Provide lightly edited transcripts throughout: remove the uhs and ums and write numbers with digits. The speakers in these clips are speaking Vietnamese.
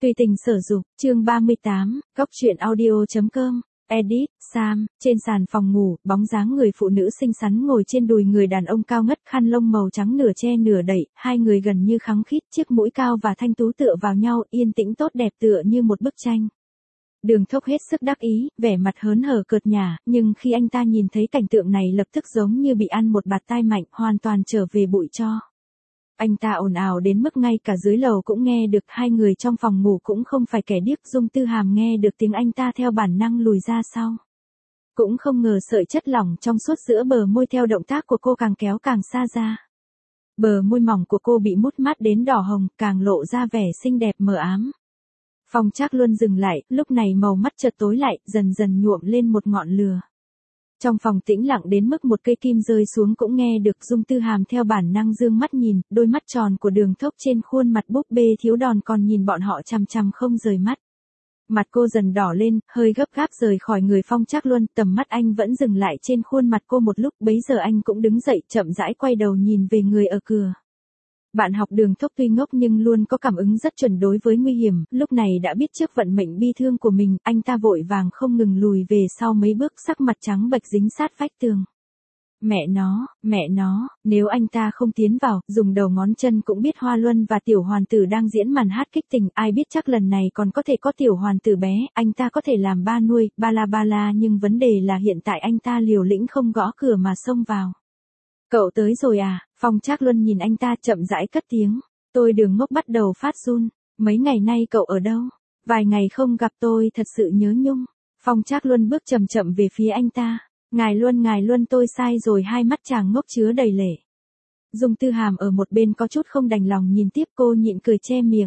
Tùy tình sở dục, chương 38, góc truyện audio.com, edit, Sam, trên sàn phòng ngủ, bóng dáng người phụ nữ xinh xắn ngồi trên đùi người đàn ông cao ngất, khăn lông màu trắng nửa che nửa đậy, hai người gần như khăng khít, chiếc mũi cao và thanh tú tựa vào nhau, yên tĩnh tốt đẹp tựa như một bức tranh. Đường Thốc hết sức đắc ý, vẻ mặt hớn hở cợt nhả, nhưng khi anh ta nhìn thấy cảnh tượng này lập tức giống như bị ăn một bạt tai mạnh, hoàn toàn trở về bụi tro. Anh ta ồn ào đến mức ngay cả dưới lầu cũng nghe được, hai người trong phòng ngủ cũng không phải kẻ điếc. Dung Tư Hàm nghe được tiếng anh ta theo bản năng lùi ra sau. Cũng không ngờ sợi chất lỏng trong suốt giữa bờ môi theo động tác của cô càng kéo càng xa ra. Bờ môi mỏng của cô bị mút mát đến đỏ hồng, càng lộ ra vẻ xinh đẹp mờ ám. Phong Trác Luân dừng lại, lúc này màu mắt chợt tối lại, dần dần nhuộm lên một ngọn lửa. Trong phòng tĩnh lặng đến mức một cây kim rơi xuống cũng nghe được. Dung Tư Hàm theo bản năng dương mắt nhìn, đôi mắt tròn của Đường Thốc trên khuôn mặt búp bê thiếu đòn còn nhìn bọn họ chằm chằm không rời mắt. Mặt cô dần đỏ lên, hơi gấp gáp rời khỏi người Phong Trác Luân, tầm mắt anh vẫn dừng lại trên khuôn mặt cô một lúc, bấy giờ anh cũng đứng dậy chậm rãi quay đầu nhìn về người ở cửa. Bạn học Đường Thốc tuy ngốc nhưng luôn có cảm ứng rất chuẩn đối với nguy hiểm, lúc này đã biết trước vận mệnh bi thương của mình, anh ta vội vàng không ngừng lùi về sau mấy bước, sắc mặt trắng bệch dính sát vách tường. Mẹ nó, nếu anh ta không tiến vào, dùng đầu ngón chân cũng biết Hoa Luân và tiểu hoàn tử đang diễn màn hát kích tình, ai biết chắc lần này còn có thể có tiểu hoàn tử bé, anh ta có thể làm ba nuôi, ba la, nhưng vấn đề là hiện tại anh ta liều lĩnh không gõ cửa mà xông vào. Cậu tới rồi à? Phong Trác Luân nhìn anh ta chậm rãi cất tiếng. Tôi Đường ngốc bắt đầu phát run. Mấy ngày nay cậu ở đâu? Vài ngày không gặp tôi thật sự nhớ nhung. Phong Trác Luân bước chậm chậm về phía anh ta. Ngài Luân tôi sai rồi, hai mắt chàng ngốc chứa đầy lệ. Dung Tư Hàm ở một bên có chút không đành lòng nhìn tiếp, cô nhịn cười che miệng.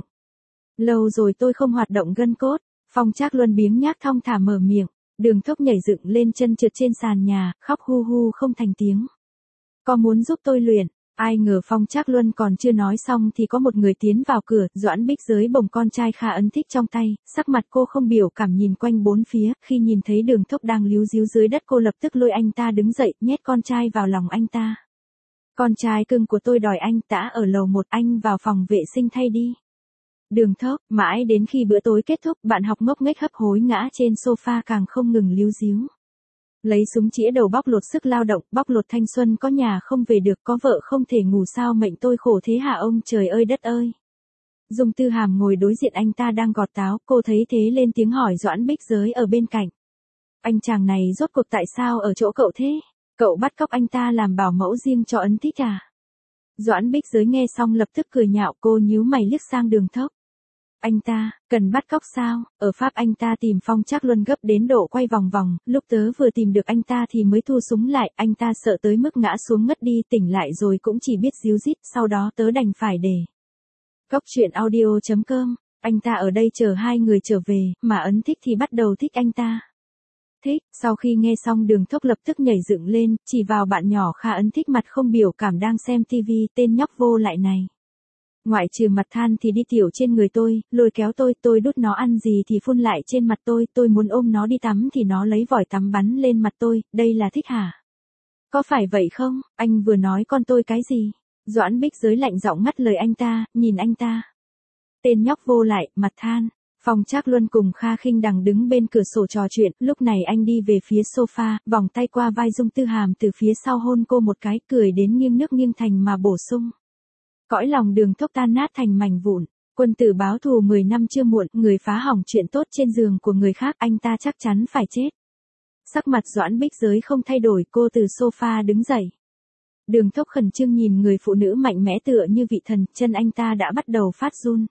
Lâu rồi tôi không hoạt động gân cốt. Phong Trác Luân biếng nhác thong thả mở miệng. Đường Thốc nhảy dựng lên chân trượt trên sàn nhà, khóc hu hu không thành tiếng. Có muốn giúp tôi luyện? Ai ngờ Phong Trác Luân còn chưa nói xong thì có một người tiến vào cửa, Doãn Bích Giới bồng con trai Kha Ấn Thích trong tay, sắc mặt cô không biểu cảm nhìn quanh bốn phía, khi nhìn thấy Đường Thốc đang líu ríu dưới đất cô lập tức lôi anh ta đứng dậy, nhét con trai vào lòng anh ta. Con trai cưng của tôi đòi anh tã ở lầu 1, anh vào phòng vệ sinh thay đi. Đường Thốc, mãi đến khi bữa tối kết thúc, bạn học ngốc nghếch hấp hối ngã trên sofa càng không ngừng líu ríu. Lấy súng chĩa đầu bóc lột sức lao động, bóc lột thanh xuân, có nhà không về được, có vợ không thể ngủ, sao mệnh tôi khổ thế hả ông trời ơi đất ơi. Dung Tư Hàm ngồi đối diện anh ta đang gọt táo, cô thấy thế lên tiếng hỏi Doãn Bích Giới ở bên cạnh. Anh chàng này rốt cuộc tại sao ở chỗ cậu thế? Cậu bắt cóc anh ta làm bảo mẫu riêng cho Ấn Thích à? Doãn Bích Giới nghe xong lập tức cười nhạo, cô nhíu mày liếc sang Đường Thốc. Anh ta, cần bắt cóc sao? Ở Pháp anh ta tìm Phong Trác Luân gấp đến độ quay vòng vòng, lúc tớ vừa tìm được anh ta thì mới thu súng lại, anh ta sợ tới mức ngã xuống ngất đi, tỉnh lại rồi cũng chỉ biết ríu rít, sau đó tớ đành phải để. Góc truyện audio.com, anh ta ở đây chờ hai người trở về, mà Ấn Thích thì bắt đầu thích anh ta. Thích, sau khi nghe xong Đường Thốc lập tức nhảy dựng lên, chỉ vào bạn nhỏ Kha Ấn Thích mặt không biểu cảm đang xem tivi, tên nhóc vô lại này. Ngoại trừ mặt than thì đi tiểu trên người tôi, lôi kéo tôi đút nó ăn gì thì phun lại trên mặt tôi muốn ôm nó đi tắm thì nó lấy vòi tắm bắn lên mặt tôi, đây là thích hả? Có phải vậy không? Anh vừa nói con tôi cái gì? Doãn Bích Giới lạnh giọng ngắt lời anh ta, nhìn anh ta. Tên nhóc vô lại, mặt than. Phong Trác Luân cùng Kha Khinh Đằng đứng bên cửa sổ trò chuyện, lúc này anh đi về phía sofa, vòng tay qua vai Dung Tư Hàm từ phía sau hôn cô một cái, cười đến nghiêng nước nghiêng thành mà bổ sung. Cõi lòng Đường Thốc tan nát thành mảnh vụn, quân tử báo thù 10 năm chưa muộn, người phá hỏng chuyện tốt trên giường của người khác, anh ta chắc chắn phải chết. Sắc mặt Doãn Bích Giới không thay đổi, cô từ sofa đứng dậy. Đường Thốc khẩn trương nhìn người phụ nữ mạnh mẽ tựa như vị thần, chân anh ta đã bắt đầu phát run.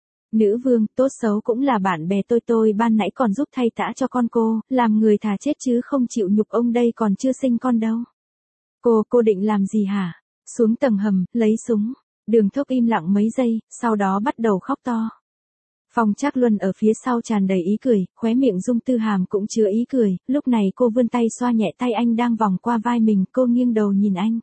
Nữ vương, tốt xấu cũng là bạn bè tôi ban nãy còn giúp thay tã cho con cô, làm người thà chết chứ không chịu nhục ông đây còn chưa sinh con đâu. Cô định làm gì hả? Xuống tầng hầm, lấy súng. Đường Thốc im lặng mấy giây, sau đó bắt đầu khóc to. Phong Trác Luân ở phía sau tràn đầy ý cười, khóe miệng Dung Tư Hàm cũng chứa ý cười, lúc này cô vươn tay xoa nhẹ tay anh đang vòng qua vai mình, cô nghiêng đầu nhìn anh.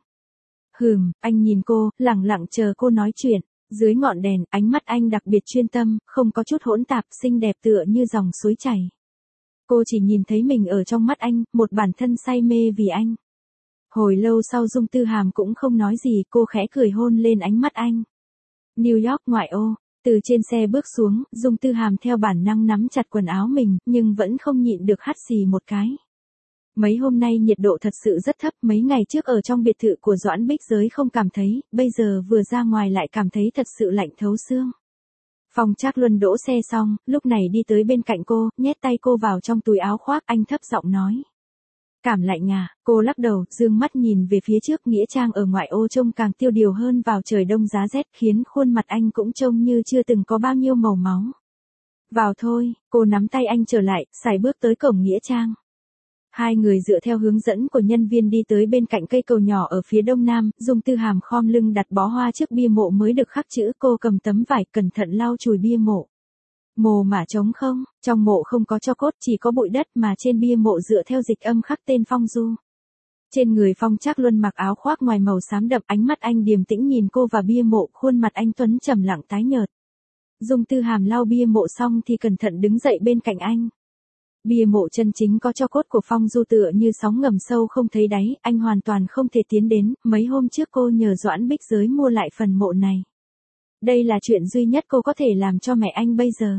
Anh nhìn cô, lẳng lặng chờ cô nói chuyện, dưới ngọn đèn, ánh mắt anh đặc biệt chuyên tâm, không có chút hỗn tạp, xinh đẹp tựa như dòng suối chảy. Cô chỉ nhìn thấy mình ở trong mắt anh, một bản thân say mê vì anh. Hồi lâu sau Dung Tư Hàm cũng không nói gì, cô khẽ cười hôn lên ánh mắt anh. New York ngoại ô, Từ trên xe bước xuống, Dung Tư Hàm theo bản năng nắm chặt quần áo mình, nhưng vẫn không nhịn được hắt xì một cái. Mấy hôm nay nhiệt độ thật sự rất thấp, mấy ngày trước ở trong biệt thự của Doãn Bích Giới không cảm thấy, bây giờ vừa ra ngoài lại cảm thấy thật sự lạnh thấu xương. Phong Trác Luân đỗ xe xong, lúc này đi tới bên cạnh cô, nhét tay cô vào trong túi áo khoác, anh thấp giọng nói. Cảm lạnh à, cô lắc đầu, dương mắt nhìn về phía trước, nghĩa trang ở ngoại ô trông càng tiêu điều hơn vào trời đông giá rét, khiến khuôn mặt anh cũng trông như chưa từng có bao nhiêu màu máu. Vào thôi, cô nắm tay anh trở lại, sải bước tới cổng nghĩa trang. Hai người dựa theo hướng dẫn của nhân viên đi tới bên cạnh cây cầu nhỏ ở phía đông nam, Dung Tư Hàm khom lưng đặt bó hoa trước bia mộ mới được khắc chữ, cô cầm tấm vải cẩn thận lau chùi bia mộ. Mồ mả trống không, trong mộ không có tro cốt, chỉ có bụi đất, mà trên bia mộ dựa theo dịch âm khắc tên Phong Du. Trên người Phong Trác Luân mặc áo khoác ngoài màu xám đậm, ánh mắt anh điềm tĩnh nhìn cô và bia mộ, khuôn mặt anh tuấn trầm lặng tái nhợt. Dung Tư Hàm lau bia mộ xong thì cẩn thận đứng dậy bên cạnh anh. Bia mộ chân chính có tro cốt của Phong Du tựa như sóng ngầm sâu không thấy đáy, anh hoàn toàn không thể tiến đến, mấy hôm trước cô nhờ Doãn Bích Giới mua lại phần mộ này. Đây là chuyện duy nhất cô có thể làm cho mẹ anh bây giờ.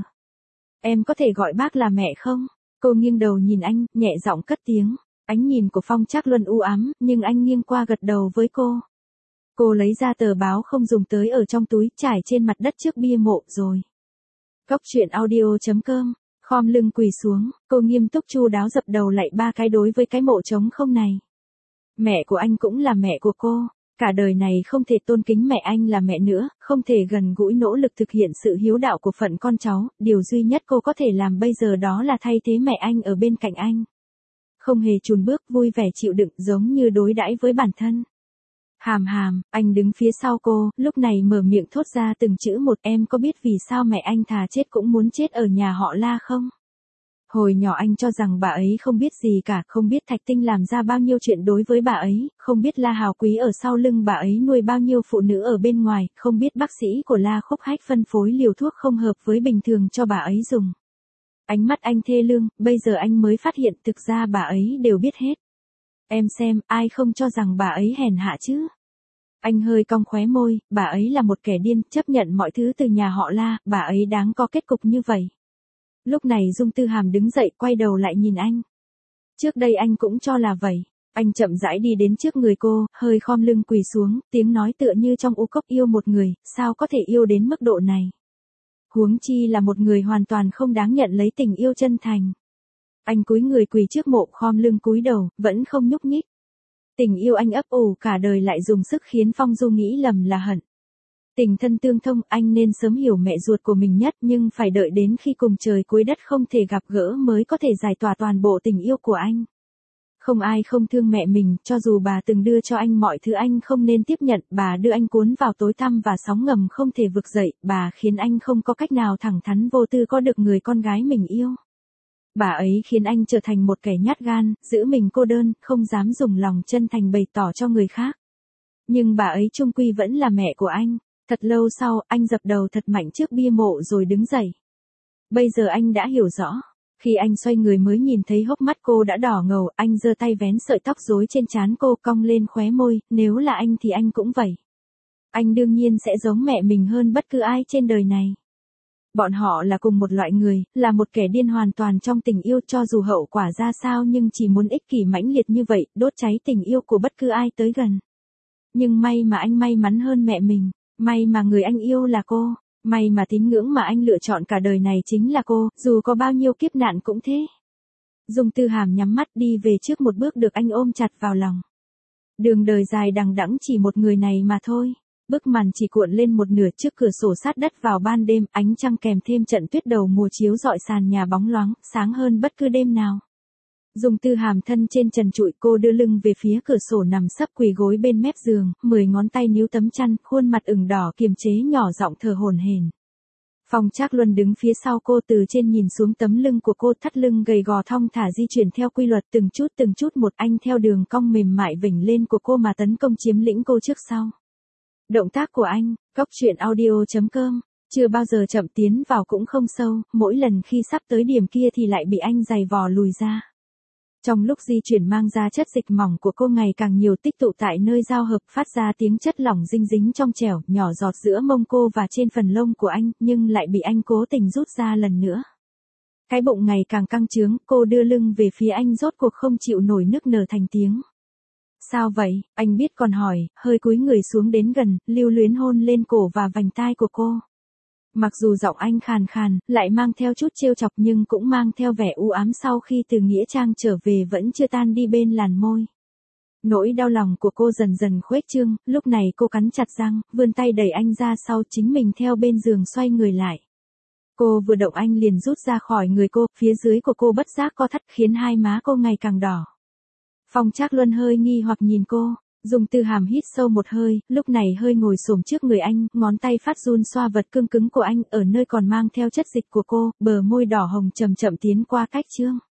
Em có thể gọi bác là mẹ không? Cô nghiêng đầu nhìn anh, nhẹ giọng cất tiếng. Ánh nhìn của Phong Trác Luân u ám, nhưng anh nghiêng qua gật đầu với cô. Cô lấy ra tờ báo không dùng tới ở trong túi, trải trên mặt đất trước bia mộ rồi. Cóc truyện audio.com. Khom lưng quỳ xuống, cô nghiêm túc chu đáo dập đầu lạy 3 cái đối với cái mộ trống không này. Mẹ của anh cũng là mẹ của cô. Cả đời này không thể tôn kính mẹ anh là mẹ nữa, không thể gần gũi nỗ lực thực hiện sự hiếu đạo của phận con cháu, điều duy nhất cô có thể làm bây giờ đó là thay thế mẹ anh ở bên cạnh anh. Không hề chùn bước, vui vẻ chịu đựng, giống như đối đãi với bản thân. Hàm Hàm, anh đứng phía sau cô, lúc này mở miệng thốt ra từng chữ một. Em có biết vì sao mẹ anh thà chết cũng muốn chết ở nhà họ La không? Hồi nhỏ anh cho rằng bà ấy không biết gì cả, không biết Thạch Tinh làm ra bao nhiêu chuyện đối với bà ấy, không biết La Hào Quý ở sau lưng bà ấy nuôi bao nhiêu phụ nữ ở bên ngoài, không biết bác sĩ của La Khúc Hách phân phối liều thuốc không hợp với bình thường cho bà ấy dùng. Ánh mắt anh thê lương, bây giờ anh mới phát hiện thực ra bà ấy đều biết hết. Em xem, ai không cho rằng bà ấy hèn hạ chứ? Anh hơi cong khóe môi, bà ấy là một kẻ điên, chấp nhận mọi thứ từ nhà họ La, bà ấy đáng có kết cục như vậy. Lúc này Dung Tư Hàm đứng dậy, quay đầu lại nhìn anh. Trước đây anh cũng cho là vậy. Anh chậm rãi đi đến trước người cô, hơi khom lưng quỳ xuống, tiếng nói tựa như trong u cốc yêu một người, sao có thể yêu đến mức độ này? Huống chi là một người hoàn toàn không đáng nhận lấy tình yêu chân thành. Anh cúi người quỳ trước mộ, khom lưng cúi đầu, vẫn không nhúc nhích. Tình yêu anh ấp ủ cả đời lại dùng sức khiến Phong Du nghĩ lầm là hận. Tình thân tương thông, anh nên sớm hiểu mẹ ruột của mình nhất, nhưng phải đợi đến khi cùng trời cuối đất không thể gặp gỡ mới có thể giải tỏa toàn bộ tình yêu của anh. Không ai không thương mẹ mình, cho dù bà từng đưa cho anh mọi thứ anh không nên tiếp nhận, bà đưa anh cuốn vào tối tăm và sóng ngầm không thể vực dậy, bà khiến anh không có cách nào thẳng thắn vô tư có được người con gái mình yêu. Bà ấy khiến anh trở thành một kẻ nhát gan, giữ mình cô đơn, không dám dùng lòng chân thành bày tỏ cho người khác. Nhưng bà ấy chung quy vẫn là mẹ của anh. Thật lâu sau, anh dập đầu thật mạnh trước bia mộ rồi đứng dậy. Bây giờ anh đã hiểu rõ. Khi anh xoay người mới nhìn thấy hốc mắt cô đã đỏ ngầu, anh giơ tay vén sợi tóc rối trên trán cô, cong lên khóe môi, nếu là anh thì anh cũng vậy. Anh đương nhiên sẽ giống mẹ mình hơn bất cứ ai trên đời này. Bọn họ là cùng một loại người, là một kẻ điên hoàn toàn trong tình yêu, cho dù hậu quả ra sao nhưng chỉ muốn ích kỷ mãnh liệt như vậy, đốt cháy tình yêu của bất cứ ai tới gần. Nhưng may mà anh may mắn hơn mẹ mình, may mà người anh yêu là cô, may mà tín ngưỡng mà anh lựa chọn cả đời này chính là cô, dù có bao nhiêu kiếp nạn cũng thế. Dung Tư Hàm nhắm mắt đi về trước một bước được anh ôm chặt vào lòng. Đường đời dài đằng đẵng chỉ một người này mà thôi. Bức màn chỉ cuộn lên một nửa trước cửa sổ sát đất vào ban đêm, ánh trăng kèm thêm trận tuyết đầu mùa chiếu rọi sàn nhà bóng loáng, sáng hơn bất cứ đêm nào. Dung Tư Hàm thân trên trần trụi, cô đưa lưng về phía cửa sổ nằm sấp quỳ gối bên mép giường, 10 ngón tay níu tấm chăn, khuôn mặt ửng đỏ kiềm chế nhỏ giọng thở hổn hển. Phong Trác Luân đứng phía sau cô từ trên nhìn xuống tấm lưng của cô, thắt lưng gầy gò thong thả di chuyển theo quy luật từng chút một, anh theo đường cong mềm mại vểnh lên của cô mà tấn công chiếm lĩnh cô trước sau. Động tác của anh, cóc truyện audio.com, chưa bao giờ chậm tiến vào cũng không sâu, mỗi lần khi sắp tới điểm kia thì lại bị anh giày vò lùi ra. Trong lúc di chuyển mang ra chất dịch mỏng của cô ngày càng nhiều tích tụ tại nơi giao hợp phát ra tiếng chất lỏng dinh dính trong trẻo, nhỏ giọt giữa mông cô và trên phần lông của anh, nhưng lại bị anh cố tình rút ra lần nữa. Cái bụng ngày càng căng trướng, cô đưa lưng về phía anh rốt cuộc không chịu nổi nức nở thành tiếng. Sao vậy? Anh biết còn hỏi, hơi cúi người xuống đến gần, lưu luyến hôn lên cổ và vành tai của cô. Mặc dù giọng anh khàn khàn, lại mang theo chút trêu chọc nhưng cũng mang theo vẻ u ám sau khi từ nghĩa trang trở về vẫn chưa tan đi bên làn môi. Nỗi đau lòng của cô dần dần khuếch trương, lúc này cô cắn chặt răng, vươn tay đẩy anh ra sau chính mình theo bên giường xoay người lại. Cô vừa động anh liền rút ra khỏi người cô, phía dưới của cô bất giác co thắt khiến hai má cô ngày càng đỏ. Phong Trác Luân hơi nghi hoặc nhìn cô, dùng từ hàm hít sâu một hơi, lúc này hơi ngồi xổm trước người anh, ngón tay phát run xoa vật cương cứng của anh ở nơi còn mang theo chất dịch của cô, bờ môi đỏ hồng chậm chậm tiến qua cách trương.